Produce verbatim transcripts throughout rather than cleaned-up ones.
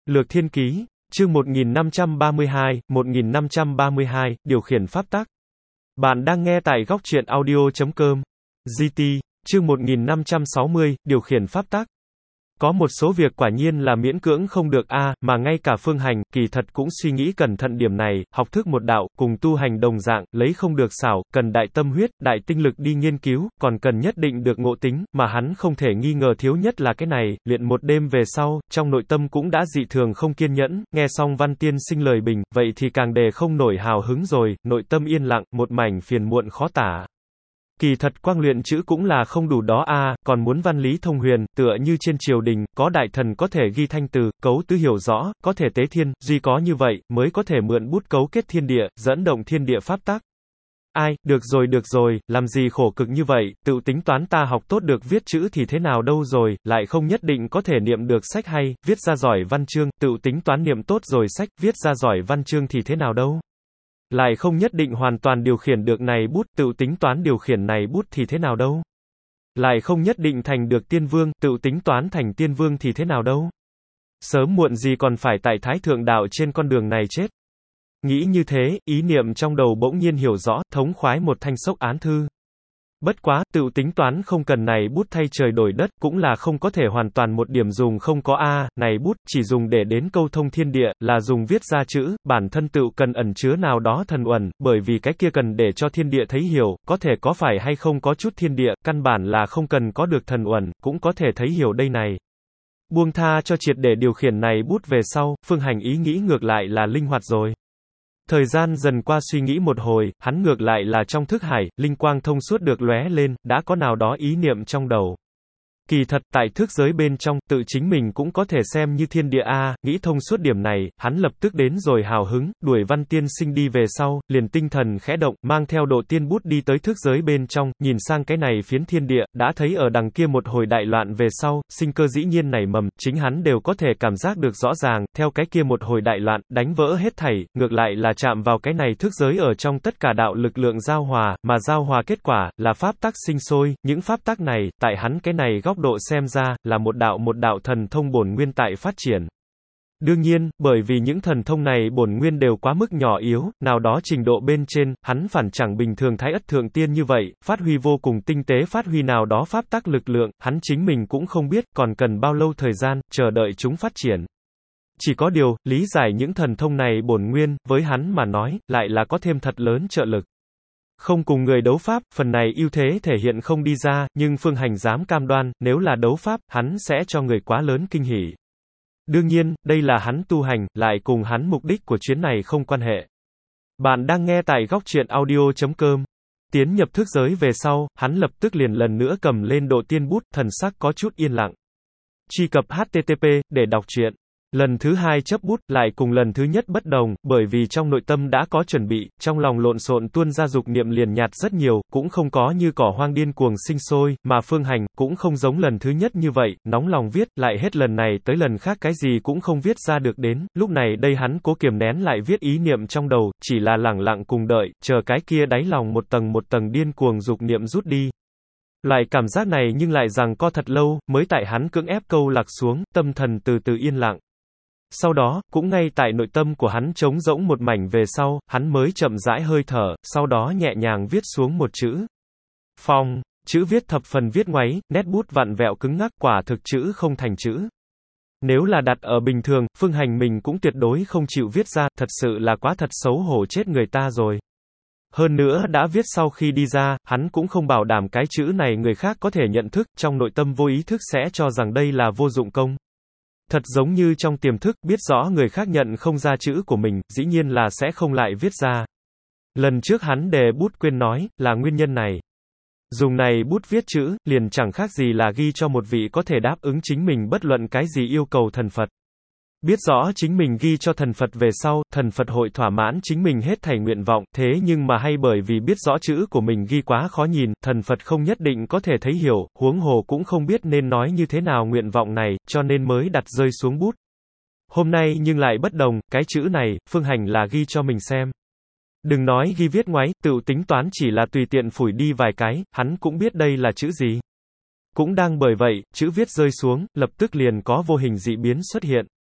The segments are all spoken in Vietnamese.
Lược Thiên Ký, chương một nghìn năm trăm ba mươi hai, một nghìn năm trăm ba mươi hai, điều khiển pháp tắc. Bạn đang nghe tại góc truyện audio chấm com. giê tê, chương một nghìn năm trăm sáu mươi, điều khiển pháp tắc. Có một số việc quả nhiên là miễn cưỡng không được a, à, mà ngay cả Phương Hành, kỳ thật cũng suy nghĩ cẩn thận điểm này, học thức một đạo, cùng tu hành đồng dạng, lấy không được xảo, cần đại tâm huyết, đại tinh lực đi nghiên cứu, còn cần nhất định được ngộ tính, mà hắn không thể nghi ngờ thiếu nhất là cái này, luyện một đêm về sau, trong nội tâm cũng đã dị thường không kiên nhẫn, nghe xong Văn Tiên Sinh lời bình, vậy thì càng đề không nổi hào hứng rồi, nội tâm yên lặng, một mảnh phiền muộn khó tả. Kỳ thật quang luyện chữ cũng là không đủ đó a, à, còn muốn văn lý thông huyền, tựa như trên triều đình, có đại thần có thể ghi thanh từ, cấu tứ hiểu rõ, có thể tế thiên, duy có như vậy, mới có thể mượn bút cấu kết thiên địa, dẫn động thiên địa pháp tắc. Ai, được rồi được rồi, làm gì khổ cực như vậy, tự tính toán ta học tốt được viết chữ thì thế nào đâu rồi, lại không nhất định có thể niệm được sách hay, viết ra giỏi văn chương, tự tính toán niệm tốt rồi sách, viết ra giỏi văn chương thì thế nào đâu. Lại không nhất định hoàn toàn điều khiển được này bút, tự tính toán điều khiển này bút thì thế nào đâu. Lại không nhất định thành được tiên vương, tự tính toán thành tiên vương thì thế nào đâu. Sớm muộn gì còn phải tại thái thượng đạo trên con đường này chết. Nghĩ như thế, ý niệm trong đầu bỗng nhiên hiểu rõ, thống khoái một thanh sốc án thư. Bất quá, tự tính toán không cần này bút thay trời đổi đất, cũng là không có thể hoàn toàn một điểm dùng không có a, này bút, chỉ dùng để đến câu thông thiên địa, là dùng viết ra chữ, bản thân tự cần ẩn chứa nào đó thần uẩn, bởi vì cái kia cần để cho thiên địa thấy hiểu, có thể có phải hay không có chút thiên địa, căn bản là không cần có được thần uẩn, cũng có thể thấy hiểu đây này. Buông tha cho triệt để điều khiển này bút về sau, Phương Hành ý nghĩ ngược lại là linh hoạt rồi. Thời gian dần qua suy nghĩ một hồi, hắn ngược lại là trong thức hải, linh quang thông suốt được lóe lên, đã có nào đó ý niệm trong đầu. Kỳ thật, tại thức giới bên trong, tự chính mình cũng có thể xem như thiên địa a, nghĩ thông suốt điểm này, hắn lập tức đến rồi hào hứng, đuổi Văn Tiên Sinh đi về sau, liền tinh thần khẽ động, mang theo độ tiên bút đi tới thức giới bên trong, nhìn sang cái này phiến thiên địa, đã thấy ở đằng kia một hồi đại loạn về sau, sinh cơ dĩ nhiên nảy mầm, chính hắn đều có thể cảm giác được rõ ràng, theo cái kia một hồi đại loạn, đánh vỡ hết thảy, ngược lại là chạm vào cái này thức giới ở trong tất cả đạo lực lượng giao hòa, mà giao hòa kết quả, là pháp tắc sinh sôi, những pháp tắc này, tại hắn cái này góc độ xem ra, là một đạo một đạo thần thông bổn nguyên tại phát triển. Đương nhiên, bởi vì những thần thông này bổn nguyên đều quá mức nhỏ yếu, nào đó trình độ bên trên, hắn phản chẳng bình thường thái ất thượng tiên như vậy, phát huy vô cùng tinh tế phát huy nào đó pháp tắc lực lượng, hắn chính mình cũng không biết, còn cần bao lâu thời gian, chờ đợi chúng phát triển. Chỉ có điều, lý giải những thần thông này bổn nguyên, với hắn mà nói, lại là có thêm thật lớn trợ lực. Không cùng người đấu pháp, phần này ưu thế thể hiện không đi ra, nhưng Phương Hành dám cam đoan, nếu là đấu pháp, hắn sẽ cho người quá lớn kinh hỉ. Đương nhiên, đây là hắn tu hành, lại cùng hắn mục đích của chuyến này không quan hệ. Bạn đang nghe tại góc truyện audio chấm com. Tiến nhập thức giới về sau, hắn lập tức liền lần nữa cầm lên độ tiên bút, thần sắc có chút yên lặng. Truy cập H T T P, để đọc truyện. Lần thứ hai chấp bút, lại cùng lần thứ nhất bất đồng, bởi vì trong nội tâm đã có chuẩn bị, trong lòng lộn xộn tuôn ra dục niệm liền nhạt rất nhiều, cũng không có như cỏ hoang điên cuồng sinh sôi, mà Phương Hành, cũng không giống lần thứ nhất như vậy, nóng lòng viết, lại hết lần này tới lần khác cái gì cũng không viết ra được đến, lúc này đây hắn cố kiềm nén lại viết ý niệm trong đầu, chỉ là lẳng lặng cùng đợi, chờ cái kia đáy lòng một tầng một tầng điên cuồng dục niệm rút đi. Loại cảm giác này nhưng lại rằng co thật lâu, mới tại hắn cưỡng ép câu lạc xuống, tâm thần từ từ yên lặng. Sau đó, cũng ngay tại nội tâm của hắn trống rỗng một mảnh về sau, hắn mới chậm rãi hơi thở, sau đó nhẹ nhàng viết xuống một chữ. Phong, chữ viết thập phần viết ngoáy, nét bút vặn vẹo cứng ngắc, quả thực chữ không thành chữ. Nếu là đặt ở bình thường, Phương Hành mình cũng tuyệt đối không chịu viết ra, thật sự là quá thật xấu hổ chết người ta rồi. Hơn nữa đã viết sau khi đi ra, hắn cũng không bảo đảm cái chữ này người khác có thể nhận thức, trong nội tâm vô ý thức sẽ cho rằng đây là vô dụng công. Thật giống như trong tiềm thức, biết rõ người khác nhận không ra chữ của mình, dĩ nhiên là sẽ không lại viết ra. Lần trước hắn đề bút quên nói, là nguyên nhân này. Dùng này bút viết chữ, liền chẳng khác gì là ghi cho một vị có thể đáp ứng chính mình bất luận cái gì yêu cầu thần Phật. Biết rõ chính mình ghi cho thần Phật về sau, thần Phật hội thỏa mãn chính mình hết thảy nguyện vọng, thế nhưng mà hay bởi vì biết rõ chữ của mình ghi quá khó nhìn, thần Phật không nhất định có thể thấy hiểu, huống hồ cũng không biết nên nói như thế nào nguyện vọng này, cho nên mới đặt rơi xuống bút. Hôm nay nhưng lại bất đồng, cái chữ này, Phương Hành là ghi cho mình xem. Đừng nói ghi viết ngoáy, tự tính toán chỉ là tùy tiện phủi đi vài cái, hắn cũng biết đây là chữ gì. Cũng đang bởi vậy, chữ viết rơi xuống, lập tức liền có vô hình dị biến xuất hiện.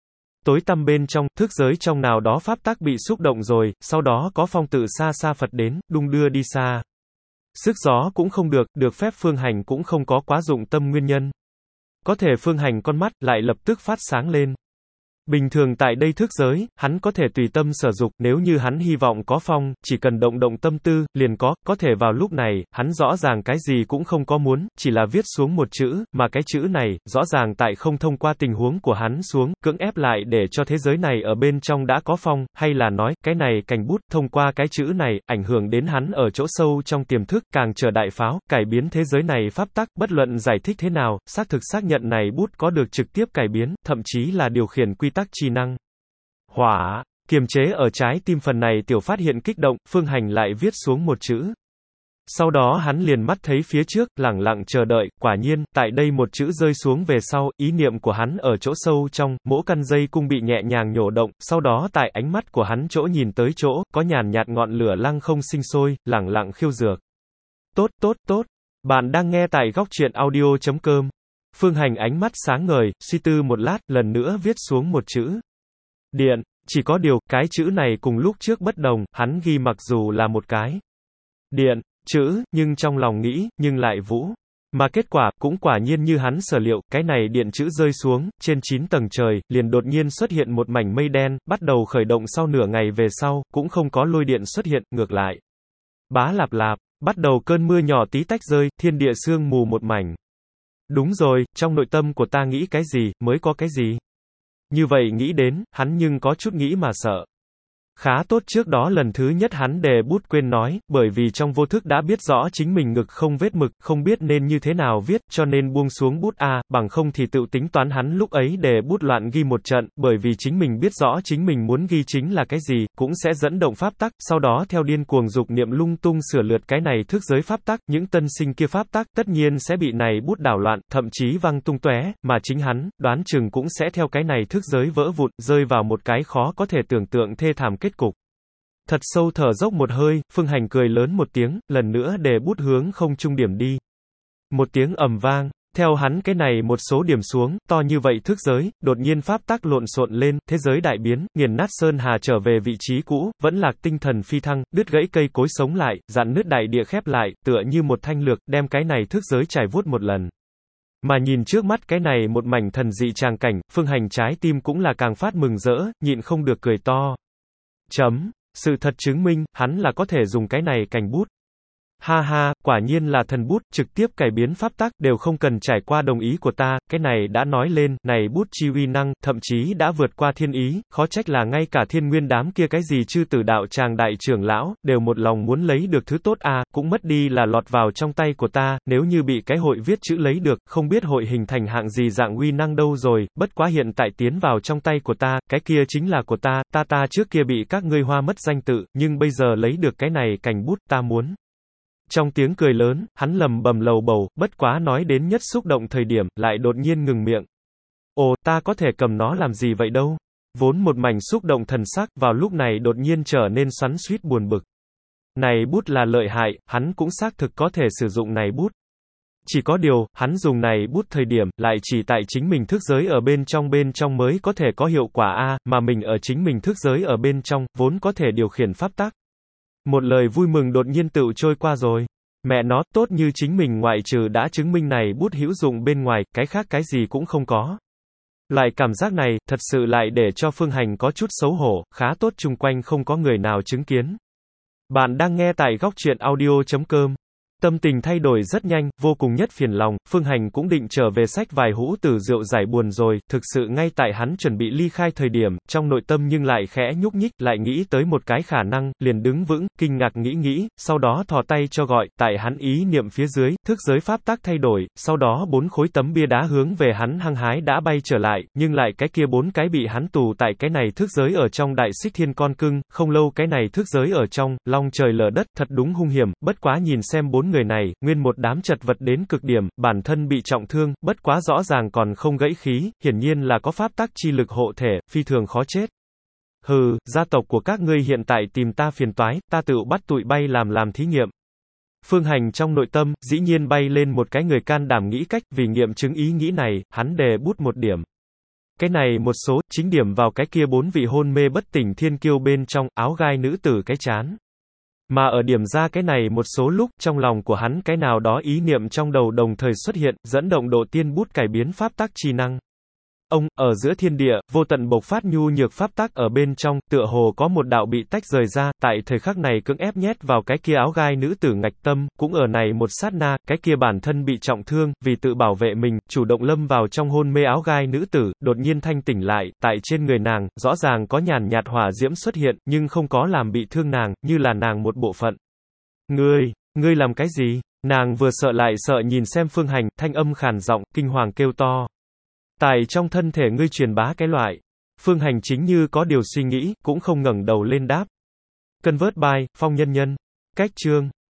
Tối tăm bên trong, thức giới trong nào đó pháp tắc bị xúc động rồi, sau đó có phong tự xa xa phật đến, đung đưa đi xa. Sức gió cũng không được, được phép Phương Hành cũng không có quá dụng tâm nguyên nhân. Có thể Phương Hành con mắt, lại lập tức phát sáng lên. Bình thường tại đây thức giới, hắn có thể tùy tâm sở dục, nếu như hắn hy vọng có phong, chỉ cần động động tâm tư, liền có, có thể vào lúc này, hắn rõ ràng cái gì cũng không có muốn, chỉ là viết xuống một chữ, mà cái chữ này, rõ ràng tại không thông qua tình huống của hắn xuống, cưỡng ép lại để cho thế giới này ở bên trong đã có phong, hay là nói, cái này cành bút, thông qua cái chữ này, ảnh hưởng đến hắn ở chỗ sâu trong tiềm thức, càng chờ đại pháo, cải biến thế giới này pháp tắc, bất luận giải thích thế nào, xác thực xác nhận này bút có được trực tiếp cải biến, thậm chí là điều khiển quy tắc chi năng. Hỏa, kiềm chế ở trái tim phần này tiểu phát hiện kích động, Phương Hành lại viết xuống một chữ. Sau đó hắn liền mắt thấy phía trước, lẳng lặng chờ đợi, quả nhiên, tại đây một chữ rơi xuống về sau, ý niệm của hắn ở chỗ sâu trong, mỗi căn dây cung bị nhẹ nhàng nhổ động, sau đó tại ánh mắt của hắn chỗ nhìn tới chỗ, có nhàn nhạt ngọn lửa lăng không sinh sôi, lẳng lặng khiêu dược. Tốt, tốt, tốt. Bạn đang nghe tại góc truyện audio chấm com. Phương Hành ánh mắt sáng ngời, suy tư một lát, lần nữa viết xuống một chữ. Điện, chỉ có điều, cái chữ này cùng lúc trước bất đồng, hắn ghi mặc dù là một cái điện, chữ, nhưng trong lòng nghĩ, nhưng lại vũ. Mà kết quả, cũng quả nhiên như hắn sở liệu, cái này điện chữ rơi xuống, trên chín tầng trời, liền đột nhiên xuất hiện một mảnh mây đen, bắt đầu khởi động sau nửa ngày về sau, cũng không có lôi điện xuất hiện, ngược lại. Bá lạp lạp, bắt đầu cơn mưa nhỏ tí tách rơi, thiên địa sương mù một mảnh. Đúng rồi, trong nội tâm của ta nghĩ cái gì, mới có cái gì. Như vậy nghĩ đến, hắn nhưng có chút nghĩ mà sợ. Khá tốt trước đó lần thứ nhất hắn đề bút quên nói, bởi vì trong vô thức đã biết rõ chính mình ngực không vết mực, không biết nên như thế nào viết, cho nên buông xuống bút A, bằng không thì tự tính toán hắn lúc ấy đề bút loạn ghi một trận, bởi vì chính mình biết rõ chính mình muốn ghi chính là cái gì, cũng sẽ dẫn động pháp tắc, sau đó theo điên cuồng dục niệm lung tung sửa lượt cái này thức giới pháp tắc, những tân sinh kia pháp tắc, tất nhiên sẽ bị này bút đảo loạn, thậm chí văng tung tóe, mà chính hắn, đoán chừng cũng sẽ theo cái này thức giới vỡ vụn, rơi vào một cái khó có thể tưởng tượng thê thảm kết cục. Thật sâu thở dốc một hơi, Phương Hành cười lớn một tiếng, lần nữa để bút hướng không trung điểm đi. Một tiếng ầm vang, theo hắn cái này một số điểm xuống, to như vậy thức giới, đột nhiên pháp tắc lộn xộn lên, thế giới đại biến, nghiền nát sơn hà trở về vị trí cũ, vẫn lạc tinh thần phi thăng, đứt gãy cây cối sống lại, dạn nứt đại địa khép lại, tựa như một thanh lược, đem cái này thức giới trải vuốt một lần. Mà nhìn trước mắt cái này một mảnh thần dị tràng cảnh, Phương Hành trái tim cũng là càng phát mừng rỡ, nhịn không được cười to. Chấm. Sự thật chứng minh, hắn là có thể dùng cái này cành bút. Ha ha, quả nhiên là thần bút, trực tiếp cải biến pháp tắc, đều không cần trải qua đồng ý của ta, cái này đã nói lên, này bút chi uy năng, thậm chí đã vượt qua thiên ý, khó trách là ngay cả thiên nguyên đám kia cái gì chư tử đạo tràng đại trưởng lão, đều một lòng muốn lấy được thứ tốt à, cũng mất đi là lọt vào trong tay của ta, nếu như bị cái hội viết chữ lấy được, không biết hội hình thành hạng gì dạng uy năng đâu rồi, bất quá hiện tại tiến vào trong tay của ta, cái kia chính là của ta, ta ta trước kia bị các ngươi hoa mất danh tự, nhưng bây giờ lấy được cái này cành bút, ta muốn. Trong tiếng cười lớn, hắn lầm bầm lầu bầu, bất quá nói đến nhất xúc động thời điểm, lại đột nhiên ngừng miệng. Ồ, ta có thể cầm nó làm gì vậy đâu? Vốn một mảnh xúc động thần sắc, vào lúc này đột nhiên trở nên xoắn xuýt buồn bực. Này bút là lợi hại, hắn cũng xác thực có thể sử dụng này bút. Chỉ có điều, hắn dùng này bút thời điểm, lại chỉ tại chính mình thức giới ở bên trong bên trong mới có thể có hiệu quả A, mà mình ở chính mình thức giới ở bên trong, vốn có thể điều khiển pháp tắc. Một lời vui mừng đột nhiên tự trôi qua rồi. Mẹ nó, tốt như chính mình ngoại trừ đã chứng minh này bút hữu dụng bên ngoài, cái khác cái gì cũng không có. Loại cảm giác này, thật sự lại để cho Phương Hành có chút xấu hổ, khá tốt chung quanh không có người nào chứng kiến. Bạn đang nghe tại góc truyện audio chấm com. Tâm tình thay đổi rất nhanh, vô cùng nhất phiền lòng, Phương Hành cũng định trở về xách vài hũ từ rượu giải buồn rồi, thực sự ngay tại hắn chuẩn bị ly khai thời điểm, trong nội tâm nhưng lại khẽ nhúc nhích, lại nghĩ tới một cái khả năng, liền đứng vững, kinh ngạc nghĩ nghĩ, sau đó thò tay cho gọi, tại hắn ý niệm phía dưới, thức giới pháp tắc thay đổi, sau đó bốn khối tấm bia đá hướng về hắn hăng hái đã bay trở lại, nhưng lại cái kia bốn cái bị hắn tù tại cái này thức giới ở trong đại xích thiên con cưng, không lâu cái này thức giới ở trong, long trời lở đất, thật đúng hung hiểm, bất quá nhìn xem bốn người này, nguyên một đám chật vật đến cực điểm, bản thân bị trọng thương, bất quá rõ ràng còn không gãy khí, hiển nhiên là có pháp tắc chi lực hộ thể, phi thường khó chết. Hừ, gia tộc của các ngươi hiện tại tìm ta phiền toái, ta tự bắt tụi bay làm làm thí nghiệm. Phương Hành trong nội tâm, dĩ nhiên bay lên một cái người can đảm nghĩ cách, vì nghiệm chứng ý nghĩ này, hắn đề bút một điểm. Cái này một số, chính điểm vào cái kia bốn vị hôn mê bất tỉnh thiên kiêu bên trong, áo gai nữ tử cái chán. Mà ở điểm ra cái này một số lúc, trong lòng của hắn cái nào đó ý niệm trong đầu đồng thời xuất hiện, dẫn động độ tiên bút cải biến pháp tắc chi năng. Ông, ở giữa thiên địa, vô tận bộc phát nhu nhược pháp tắc ở bên trong, tựa hồ có một đạo bị tách rời ra, tại thời khắc này cưỡng ép nhét vào cái kia áo gai nữ tử ngạch tâm, cũng ở này một sát na, cái kia bản thân bị trọng thương, vì tự bảo vệ mình, chủ động lâm vào trong hôn mê áo gai nữ tử, đột nhiên thanh tỉnh lại, tại trên người nàng, rõ ràng có nhàn nhạt hỏa diễm xuất hiện, nhưng không có làm bị thương nàng, như là nàng một bộ phận. Ngươi, ngươi làm cái gì? Nàng vừa sợ lại sợ nhìn xem Phương Hành, thanh âm khàn giọng, kinh hoàng kêu to. Tại trong thân thể ngươi truyền bá cái loại. Phương Hành chính như có điều suy nghĩ, cũng không ngẩng đầu lên đáp. Convert by, Phong Nhân Nhân. Cách chương.